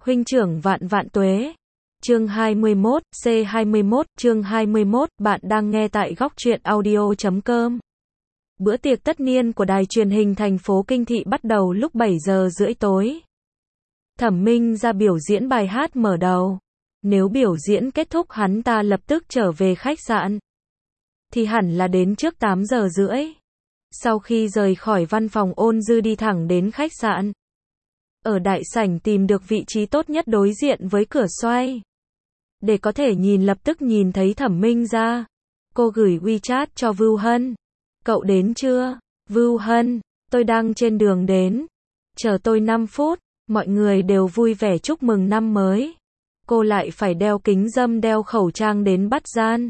Huynh trưởng vạn vạn tuế. Chương 21, C21, chương 21, bạn đang nghe tại góc truyện audio.com. Bữa tiệc tất niên của đài truyền hình thành phố Kinh Thị bắt đầu lúc 7 giờ rưỡi tối. Thẩm Minh ra biểu diễn bài hát mở đầu. Nếu biểu diễn kết thúc hắn ta lập tức trở về khách sạn, thì hẳn là đến trước 8 giờ rưỡi. Sau khi rời khỏi văn phòng, Ôn Dư đi thẳng đến khách sạn. Ở đại sảnh tìm được vị trí tốt nhất đối diện với cửa xoay, để có thể lập tức nhìn thấy Thẩm Minh ra. Cô gửi WeChat cho Vưu Hân. Cậu đến chưa? Vưu Hân, tôi đang trên đường đến. Chờ tôi 5 phút. Mọi người đều vui vẻ chúc mừng năm mới. Cô lại phải đeo kính râm, đeo khẩu trang đến bắt gian.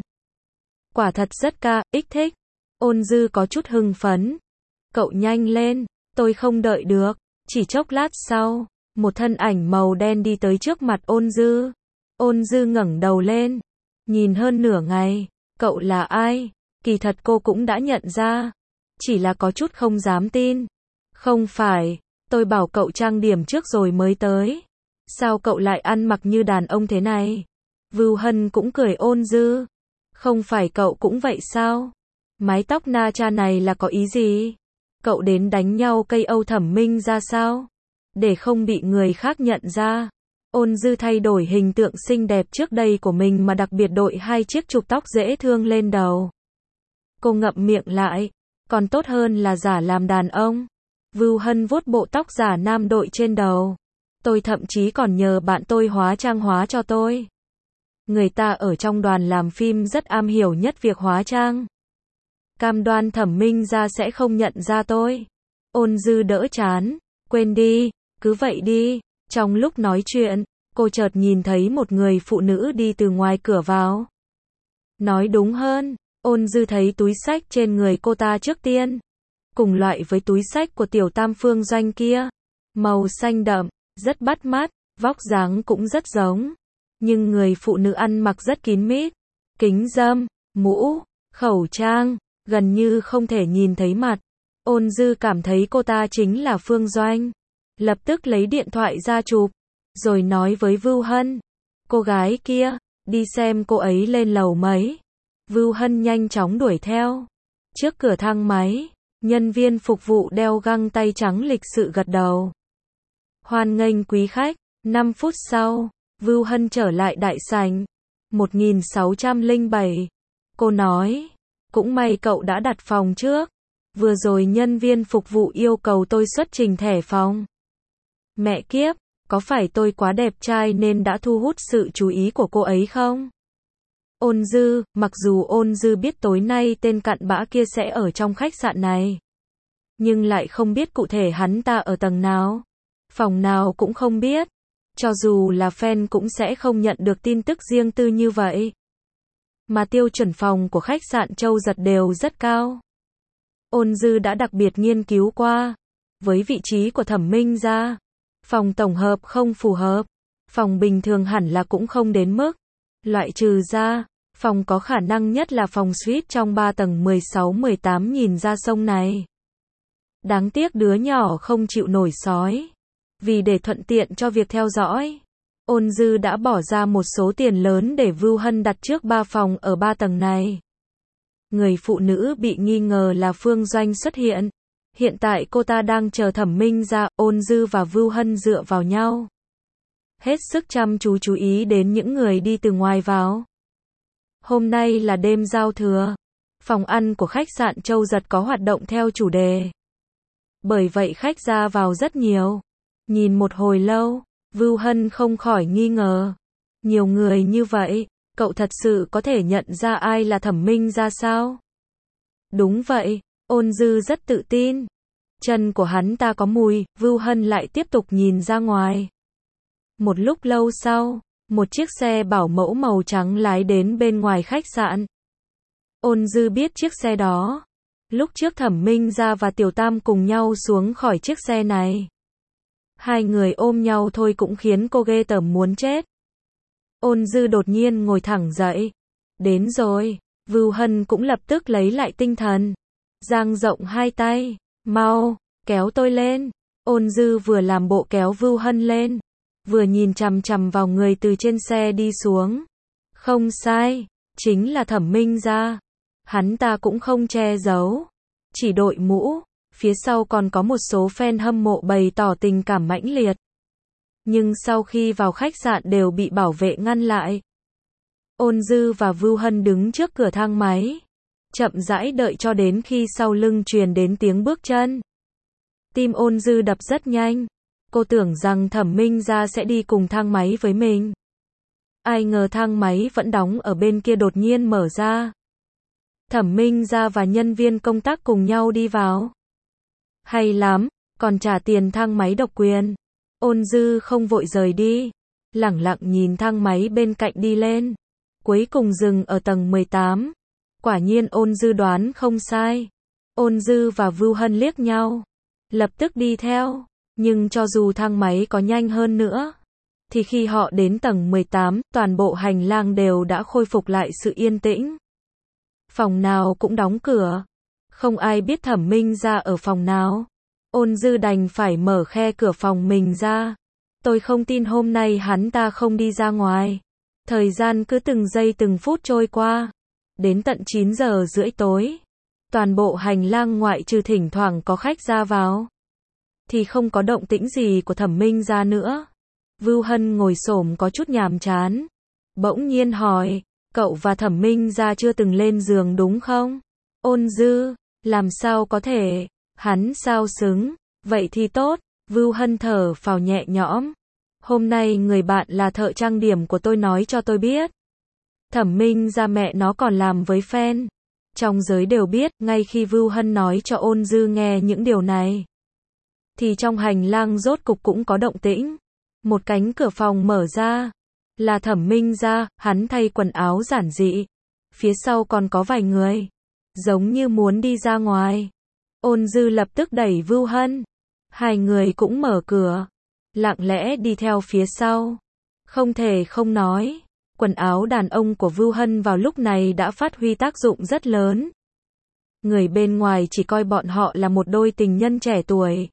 Quả thật rất ích thích. Ôn Dư có chút hưng phấn. Cậu nhanh lên, tôi không đợi được. Chỉ chốc lát sau, một thân ảnh màu đen đi tới trước mặt Ôn Dư. Ôn Dư ngẩng đầu lên, nhìn hơn nửa ngày. Cậu là ai? Kỳ thật cô cũng đã nhận ra, chỉ là có chút không dám tin. Không phải, tôi bảo cậu trang điểm trước rồi mới tới. Sao cậu lại ăn mặc như đàn ông thế này? Vưu Hân cũng cười Ôn Dư. Không phải cậu cũng vậy sao? Mái tóc na cha này là có ý gì? Cậu đến đánh nhau cây Âu Thẩm Minh ra sao? Để không bị người khác nhận ra. Ôn Dư thay đổi hình tượng xinh đẹp trước đây của mình mà đặc biệt đội 2 chiếc chụp tóc dễ thương lên đầu. Cô ngậm miệng lại. Còn tốt hơn là giả làm đàn ông. Vưu Hân vuốt bộ tóc giả nam đội trên đầu. Tôi thậm chí còn nhờ bạn tôi hóa trang hóa cho tôi. Người ta ở trong đoàn làm phim rất am hiểu nhất việc hóa trang. Cam đoan Thẩm Minh ra sẽ không nhận ra tôi. Ôn Dư đỡ chán. Quên đi, cứ vậy đi. Trong lúc nói chuyện, cô chợt nhìn thấy một người phụ nữ đi từ ngoài cửa vào. Nói đúng hơn, Ôn Dư thấy túi xách trên người cô ta trước tiên. Cùng loại với túi xách của tiểu tam phương doanh kia. Màu xanh đậm, rất bắt mắt, vóc dáng cũng rất giống. Nhưng người phụ nữ ăn mặc rất kín mít. Kính râm, mũ, khẩu trang, gần như không thể nhìn thấy mặt. Ôn Dư cảm thấy cô ta chính là Phương Doanh. Lập tức lấy điện thoại ra chụp, rồi nói với Vưu Hân. Cô gái kia, đi xem cô ấy lên lầu mấy. Vưu Hân nhanh chóng đuổi theo. Trước cửa thang máy, nhân viên phục vụ đeo găng tay trắng lịch sự gật đầu. Hoan nghênh quý khách. 5 phút sau, Vưu Hân trở lại đại sảnh. 1607. Cô nói, cũng may cậu đã đặt phòng trước. Vừa rồi nhân viên phục vụ yêu cầu tôi xuất trình thẻ phòng. Mẹ kiếp, có phải tôi quá đẹp trai nên đã thu hút sự chú ý của cô ấy không? Ôn Dư, mặc dù Ôn Dư biết tối nay tên cặn bã kia sẽ ở trong khách sạn này, nhưng lại không biết cụ thể hắn ta ở tầng nào, phòng nào cũng không biết. Cho dù là fan cũng sẽ không nhận được tin tức riêng tư như vậy. Mà tiêu chuẩn phòng của khách sạn Châu Giật đều rất cao. Ôn Dư đã đặc biệt nghiên cứu qua. Với vị trí của Thẩm Minh ra, phòng tổng hợp không phù hợp. Phòng bình thường hẳn là cũng không đến mức. Loại trừ ra, phòng có khả năng nhất là phòng suite trong 3 tầng 16-18 nhìn ra sông này. Đáng tiếc đứa nhỏ không chịu nổi sói. Vì để thuận tiện cho việc theo dõi, Ôn Dư đã bỏ ra một số tiền lớn để Vưu Hân đặt trước 3 phòng ở 3 tầng này. Người phụ nữ bị nghi ngờ là Phương Doanh xuất hiện. Hiện tại cô ta đang chờ Thẩm Minh ra. Ôn Dư và Vưu Hân dựa vào nhau, hết sức chăm chú ý đến những người đi từ ngoài vào. Hôm nay là đêm giao thừa. Phòng ăn của khách sạn Châu Giật có hoạt động theo chủ đề. Bởi vậy khách ra vào rất nhiều. Nhìn một hồi lâu, Vưu Hân không khỏi nghi ngờ. Nhiều người như vậy, cậu thật sự có thể nhận ra ai là Thẩm Minh ra sao? Đúng vậy, Ôn Dư rất tự tin. Chân của hắn ta có mùi. Vưu Hân lại tiếp tục nhìn ra ngoài. Một lúc lâu sau, một chiếc xe bảo mẫu màu trắng lái đến bên ngoài khách sạn. Ôn Dư biết chiếc xe đó. Lúc trước Thẩm Minh ra và Tiểu Tam cùng nhau xuống khỏi chiếc xe này. Hai người ôm nhau thôi cũng khiến cô ghê tởm muốn chết. Ôn Dư đột nhiên ngồi thẳng dậy. Đến rồi. Vưu Hân cũng lập tức lấy lại tinh thần. Dang rộng hai tay. Mau, kéo tôi lên. Ôn Dư vừa làm bộ kéo Vưu Hân lên. vừa nhìn chằm chằm vào người từ trên xe đi xuống. Không sai, chính là Thẩm Minh Gia. Hắn ta cũng không che giấu, chỉ đội mũ, phía sau còn có một số fan hâm mộ bày tỏ tình cảm mãnh liệt. Nhưng sau khi vào khách sạn đều bị bảo vệ ngăn lại. Ôn Dư và Vưu Hân đứng trước cửa thang máy, chậm rãi đợi cho đến khi sau lưng truyền đến tiếng bước chân. Tim Ôn Dư đập rất nhanh, cô tưởng rằng Thẩm Minh Gia sẽ đi cùng thang máy với mình. Ai ngờ thang máy vẫn đóng ở bên kia đột nhiên mở ra. Thẩm Minh Gia và nhân viên công tác cùng nhau đi vào. Hay lắm, còn trả tiền thang máy độc quyền. Ôn Dư không vội rời đi, lẳng lặng nhìn thang máy bên cạnh đi lên. Cuối cùng dừng ở tầng 18. Quả nhiên Ôn Dư đoán không sai. Ôn Dư và Vưu Hân liếc nhau, lập tức đi theo. Nhưng cho dù thang máy có nhanh hơn nữa, thì khi họ đến tầng 18, toàn bộ hành lang đều đã khôi phục lại sự yên tĩnh. Phòng nào cũng đóng cửa. Không ai biết Thẩm Minh Gia ở phòng nào. Ôn Dư đành phải mở khe cửa phòng mình ra. Tôi không tin hôm nay hắn ta không đi ra ngoài. Thời gian cứ từng giây từng phút trôi qua. Đến tận 9 giờ rưỡi tối. Toàn bộ hành lang ngoại trừ thỉnh thoảng có khách ra vào, thì không có động tĩnh gì của Thẩm Minh Gia nữa. Vưu Hân ngồi xổm có chút nhàm chán. Bỗng nhiên hỏi, cậu và Thẩm Minh Gia chưa từng lên giường đúng không? Ôn Dư, làm sao có thể, hắn sao xứng, vậy thì tốt. Vưu Hân thở phào nhẹ nhõm. Hôm nay người bạn là thợ trang điểm của tôi nói cho tôi biết. Thẩm Minh Gia mẹ nó còn làm với fan. Trong giới đều biết, ngay khi Vưu Hân nói cho Ôn Dư nghe những điều này, thì trong hành lang rốt cục cũng có động tĩnh. Một cánh cửa phòng mở ra, là Thẩm Minh Gia, hắn thay quần áo giản dị. Phía sau còn có vài người, giống như muốn đi ra ngoài. Ôn Dư lập tức đẩy Vưu Hân. Hai người cũng mở cửa, lặng lẽ đi theo phía sau. Không thể không nói, quần áo đàn ông của Vưu Hân vào lúc này đã phát huy tác dụng rất lớn. Người bên ngoài chỉ coi bọn họ là một đôi tình nhân trẻ tuổi,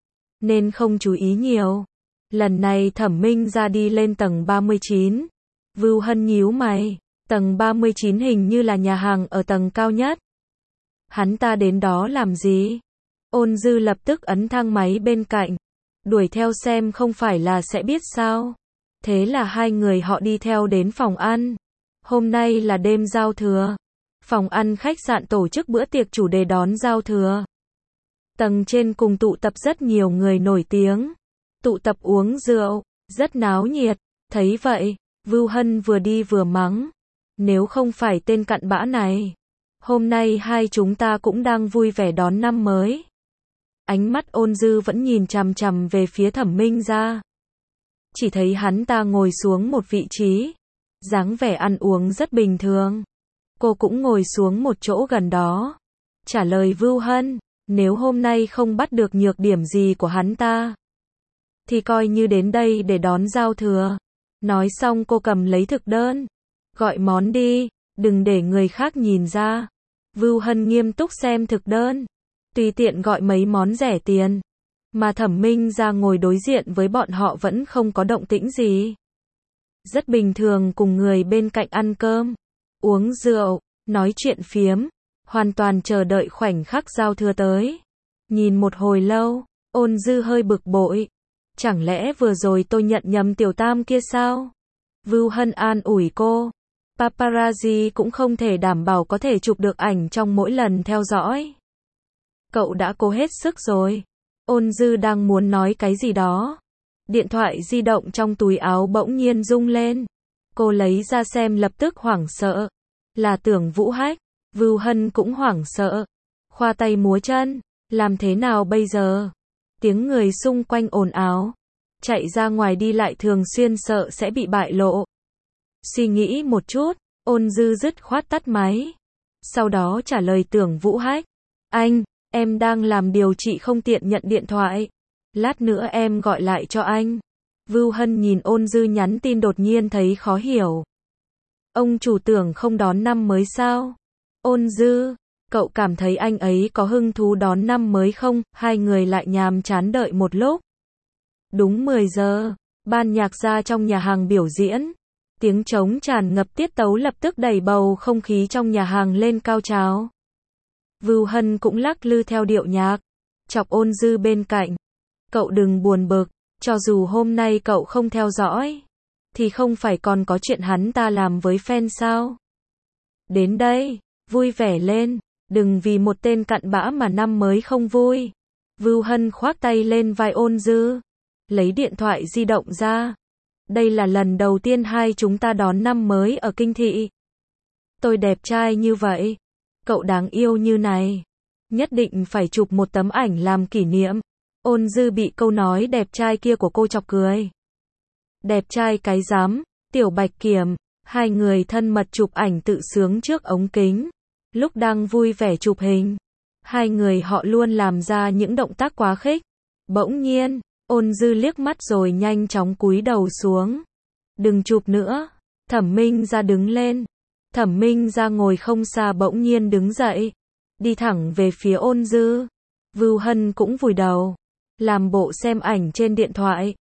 nên không chú ý nhiều. Lần này Thẩm Minh Gia đi lên tầng 39. Vưu Hân nhíu mày. Tầng 39 hình như là nhà hàng ở tầng cao nhất. Hắn ta đến đó làm gì? Ôn Dư lập tức ấn thang máy bên cạnh, đuổi theo xem không phải là sẽ biết sao. Thế là hai người họ đi theo đến phòng ăn. Hôm nay là đêm giao thừa. Phòng ăn khách sạn tổ chức bữa tiệc chủ đề đón giao thừa. Tầng trên cùng tụ tập rất nhiều người nổi tiếng. Tụ tập uống rượu, rất náo nhiệt. Thấy vậy, Vưu Hân vừa đi vừa mắng. Nếu không phải tên cặn bã này, hôm nay hai chúng ta cũng đang vui vẻ đón năm mới. Ánh mắt Ôn Dư vẫn nhìn chằm chằm về phía Thẩm Minh Gia. Chỉ thấy hắn ta ngồi xuống một vị trí, dáng vẻ ăn uống rất bình thường. Cô cũng ngồi xuống một chỗ gần đó. Trả lời Vưu Hân, nếu hôm nay không bắt được nhược điểm gì của hắn ta, thì coi như đến đây để đón giao thừa. Nói xong cô cầm lấy thực đơn. Gọi món đi, đừng để người khác nhìn ra. Vưu Hân nghiêm túc xem thực đơn, tùy tiện gọi mấy món rẻ tiền. Mà Thẩm Minh Gia ngồi đối diện với bọn họ vẫn không có động tĩnh gì. Rất bình thường cùng người bên cạnh ăn cơm, uống rượu, nói chuyện phiếm, hoàn toàn chờ đợi khoảnh khắc giao thừa tới. Nhìn một hồi lâu, Ôn Dư hơi bực bội. Chẳng lẽ vừa rồi tôi nhận nhầm Tiểu Tam kia sao? Vưu Hân an ủi cô. Paparazzi cũng không thể đảm bảo có thể chụp được ảnh trong mỗi lần theo dõi. Cậu đã cố hết sức rồi. Ôn Dư đang muốn nói cái gì đó. Điện thoại di động trong túi áo bỗng nhiên rung lên. Cô lấy ra xem lập tức hoảng sợ. Là Tưởng Vũ Hách. Vưu Hân cũng hoảng sợ. Khoa tay múa chân. Làm thế nào bây giờ? Tiếng người xung quanh ồn ào. Chạy ra ngoài đi lại thường xuyên sợ sẽ bị bại lộ. Suy nghĩ một chút, Ôn Dư dứt khoát tắt máy. Sau đó trả lời Tưởng Vũ Hách. Anh, em đang làm điều trị không tiện nhận điện thoại. Lát nữa em gọi lại cho anh. Vưu Hân nhìn Ôn Dư nhắn tin đột nhiên thấy khó hiểu. Ông chủ Tưởng không đón năm mới sao? Ôn Dư, cậu cảm thấy anh ấy có hứng thú đón năm mới không? Hai người lại nhàm chán đợi một lúc. Đúng 10 giờ, Ban nhạc ra trong nhà hàng biểu diễn. Tiếng trống tràn ngập tiết tấu lập tức đẩy bầu không khí trong nhà hàng lên cao trào. Vưu Hân cũng lắc lư theo điệu nhạc, chọc Ôn Dư bên cạnh. Cậu đừng buồn bực, cho dù hôm nay cậu không theo dõi, thì không phải còn có chuyện hắn ta làm với fan sao? Đến đây, vui vẻ lên, đừng vì một tên cặn bã mà năm mới không vui. Vưu Hân khoác tay lên vai Ôn Dư, lấy điện thoại di động ra. Đây là lần đầu tiên hai chúng ta đón năm mới ở Kinh Thị. Tôi đẹp trai như vậy, cậu đáng yêu như này, nhất định phải chụp một tấm ảnh làm kỷ niệm. Ôn Dư bị câu nói đẹp trai kia của cô chọc cười. Đẹp trai cái rắm, Tiểu Bạch Kiểm. Hai người thân mật chụp ảnh tự sướng trước ống kính. Lúc đang vui vẻ chụp hình, hai người họ luôn làm ra những động tác quá khích. Bỗng nhiên, Ôn Dư liếc mắt rồi nhanh chóng cúi đầu xuống. Đừng chụp nữa. Thẩm Minh Gia đứng lên. Thẩm Minh Gia ngồi không xa bỗng nhiên đứng dậy, đi thẳng về phía Ôn Dư. Vưu Hân cũng vùi đầu, làm bộ xem ảnh trên điện thoại.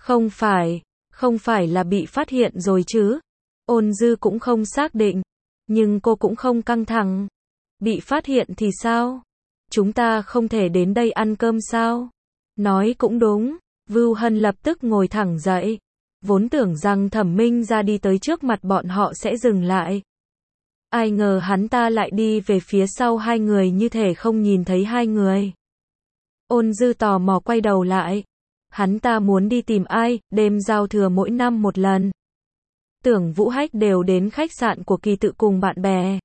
Không phải là bị phát hiện rồi chứ? Ôn Dư cũng không xác định, nhưng cô cũng không căng thẳng. Bị phát hiện thì sao? Chúng ta không thể đến đây ăn cơm sao? Nói cũng đúng. Vưu Hân lập tức ngồi thẳng dậy, vốn tưởng rằng Thẩm Minh Gia đi tới trước mặt bọn họ sẽ dừng lại. Ai ngờ hắn ta lại đi về phía sau hai người như thể không nhìn thấy hai người. Ôn Dư tò mò quay đầu lại. Hắn ta muốn đi tìm ai? Đêm giao thừa mỗi năm một lần, Tưởng Vũ Hách đều đến khách sạn của Kỳ Tự cùng bạn bè.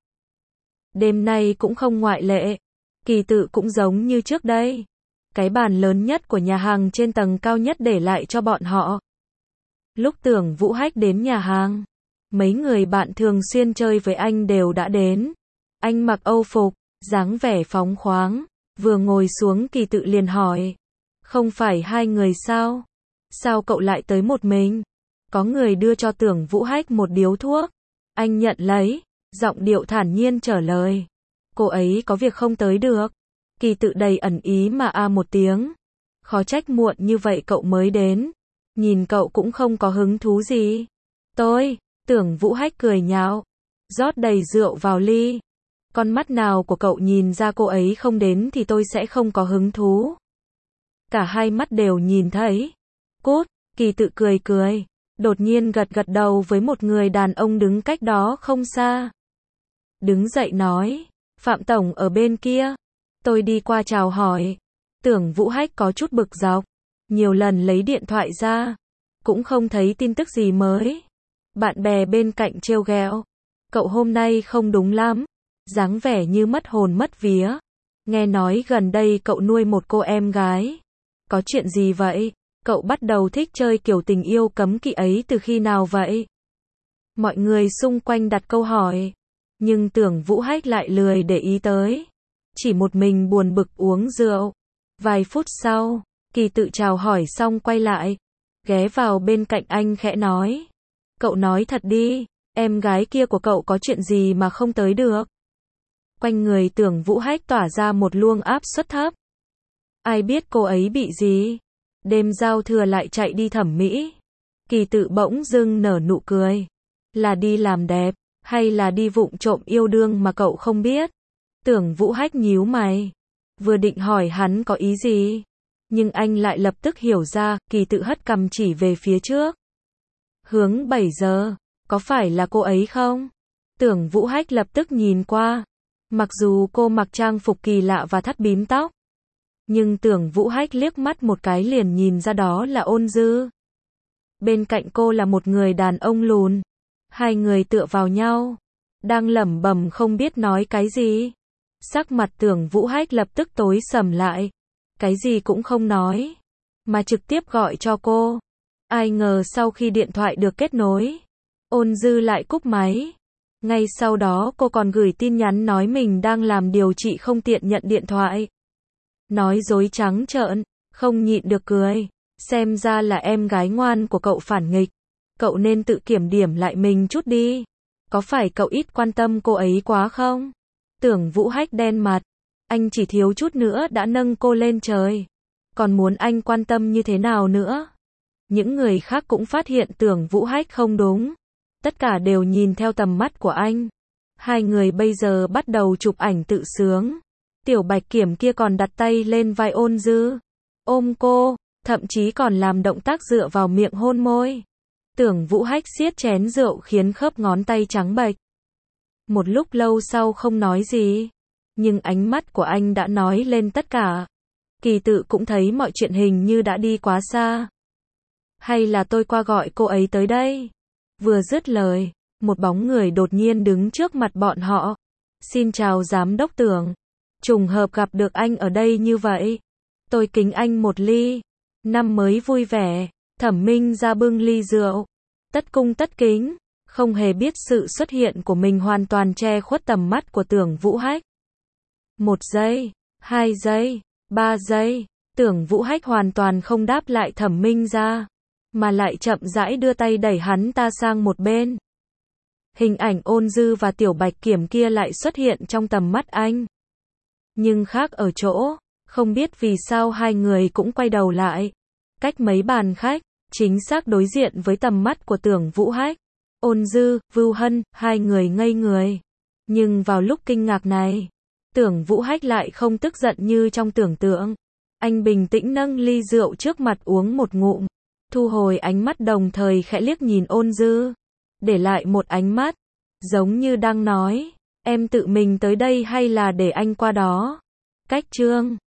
Đêm nay cũng không ngoại lệ. Kỳ Tự cũng giống như trước đây. Cái bàn lớn nhất của nhà hàng trên tầng cao nhất để lại cho bọn họ. Lúc Tưởng Vũ Hách đến nhà hàng, mấy người bạn thường xuyên chơi với anh đều đã đến. Anh mặc Âu phục, dáng vẻ phóng khoáng. Vừa ngồi xuống Kỳ Tự liền hỏi. Không phải hai người sao? Sao cậu lại tới một mình? Có người đưa cho Tưởng Vũ Hách một điếu thuốc. Anh nhận lấy, giọng điệu thản nhiên trả lời. Cô ấy có việc không tới được. Kỳ Tự đầy ẩn ý mà một tiếng. Khó trách muộn như vậy cậu mới đến. Nhìn cậu cũng không có hứng thú gì. Tưởng Vũ Hách cười nhạo, rót đầy rượu vào ly. Con mắt nào của cậu nhìn ra cô ấy không đến thì tôi sẽ không có hứng thú. Cả hai mắt đều nhìn thấy. Cút, Kỳ Tự cười. Đột nhiên gật đầu với một người đàn ông đứng cách đó không xa. Đứng dậy nói, Phạm Tổng ở bên kia. Tôi đi qua chào hỏi. Tưởng Vũ Hách có chút bực dọc, nhiều lần lấy điện thoại ra, cũng không thấy tin tức gì mới. Bạn bè bên cạnh trêu ghẹo, cậu hôm nay không đúng lắm, dáng vẻ như mất hồn mất vía. Nghe nói gần đây cậu nuôi một cô em gái. Có chuyện gì vậy? Cậu bắt đầu thích chơi kiểu tình yêu cấm kỵ ấy từ khi nào vậy? Mọi người xung quanh đặt câu hỏi, nhưng Tưởng Vũ Hách lại lười để ý tới, chỉ một mình buồn bực uống rượu. Vài phút sau, Kỳ Tự chào hỏi xong quay lại, ghé vào bên cạnh anh khẽ nói. Cậu nói thật đi, em gái kia của cậu có chuyện gì mà không tới được? Quanh người Tưởng Vũ Hách tỏa ra một luồng áp suất thấp. Ai biết cô ấy bị gì? Đêm giao thừa lại chạy đi thẩm mỹ. Kỳ Tự bỗng dưng nở nụ cười. Là đi làm đẹp, hay là đi vụng trộm yêu đương mà cậu không biết? Tưởng Vũ Hách nhíu mày, vừa định hỏi hắn có ý gì, nhưng anh lại lập tức hiểu ra. Kỳ Tự hất cằm chỉ về phía trước. Hướng 7 giờ, có phải là cô ấy không? Tưởng Vũ Hách lập tức nhìn qua. Mặc dù cô mặc trang phục kỳ lạ và thắt bím tóc, nhưng Tưởng Vũ Hách liếc mắt một cái liền nhìn ra đó là Ôn Dư. Bên cạnh cô là một người đàn ông lùn. Hai người tựa vào nhau, đang lẩm bẩm không biết nói cái gì. Sắc mặt Tưởng Vũ Hách lập tức tối sầm lại. Cái gì cũng không nói, mà trực tiếp gọi cho cô. Ai ngờ sau khi điện thoại được kết nối, Ôn Dư lại cúp máy. Ngay sau đó cô còn gửi tin nhắn nói mình đang làm điều trị không tiện nhận điện thoại. Nói dối trắng trợn, không nhịn được cười. Xem ra là em gái ngoan của cậu phản nghịch. Cậu nên tự kiểm điểm lại mình chút đi. Có phải cậu ít quan tâm cô ấy quá không? Tưởng Vũ Hách đen mặt. Anh chỉ thiếu chút nữa đã nâng cô lên trời. Còn muốn anh quan tâm như thế nào nữa? Những người khác cũng phát hiện Tưởng Vũ Hách không đúng. Tất cả đều nhìn theo tầm mắt của anh. Hai người bây giờ bắt đầu chụp ảnh tự sướng. Tiểu Bạch Kiểm kia còn đặt tay lên vai Ôn Dư, ôm cô, thậm chí còn làm động tác dựa vào miệng hôn môi. Tưởng Vũ Hách siết chén rượu khiến khớp ngón tay trắng bệch. Một lúc lâu sau không nói gì, nhưng ánh mắt của anh đã nói lên tất cả. Kỳ Tự cũng thấy mọi chuyện hình như đã đi quá xa. Hay là tôi qua gọi cô ấy tới đây? Vừa dứt lời, một bóng người đột nhiên đứng trước mặt bọn họ. Xin chào giám đốc Tưởng. Trùng hợp gặp được anh ở đây như vậy. Tôi kính anh một ly. Năm mới vui vẻ. Thẩm Minh ra bưng ly rượu. Tất cung tất kính. Không hề biết sự xuất hiện của mình hoàn toàn che khuất tầm mắt của Tưởng Vũ Hách. 1 giây, 2 giây, 3 giây. Tưởng Vũ Hách hoàn toàn không đáp lại Thẩm Minh ra, mà lại chậm rãi đưa tay đẩy hắn ta sang một bên. Hình ảnh Ôn Dư và Tiểu Bạch Kiểm kia lại xuất hiện trong tầm mắt anh. Nhưng khác ở chỗ, không biết vì sao hai người cũng quay đầu lại. Cách mấy bàn khách, chính xác đối diện với tầm mắt của Tưởng Vũ Hách. Ôn Dư, Vưu Hân, hai người ngây người. Nhưng vào lúc kinh ngạc này, Tưởng Vũ Hách lại không tức giận như trong tưởng tượng. Anh bình tĩnh nâng ly rượu trước mặt uống một ngụm, thu hồi ánh mắt đồng thời khẽ liếc nhìn Ôn Dư, để lại một ánh mắt, giống như đang nói, em tự mình tới đây hay là để anh qua đó? Cách chương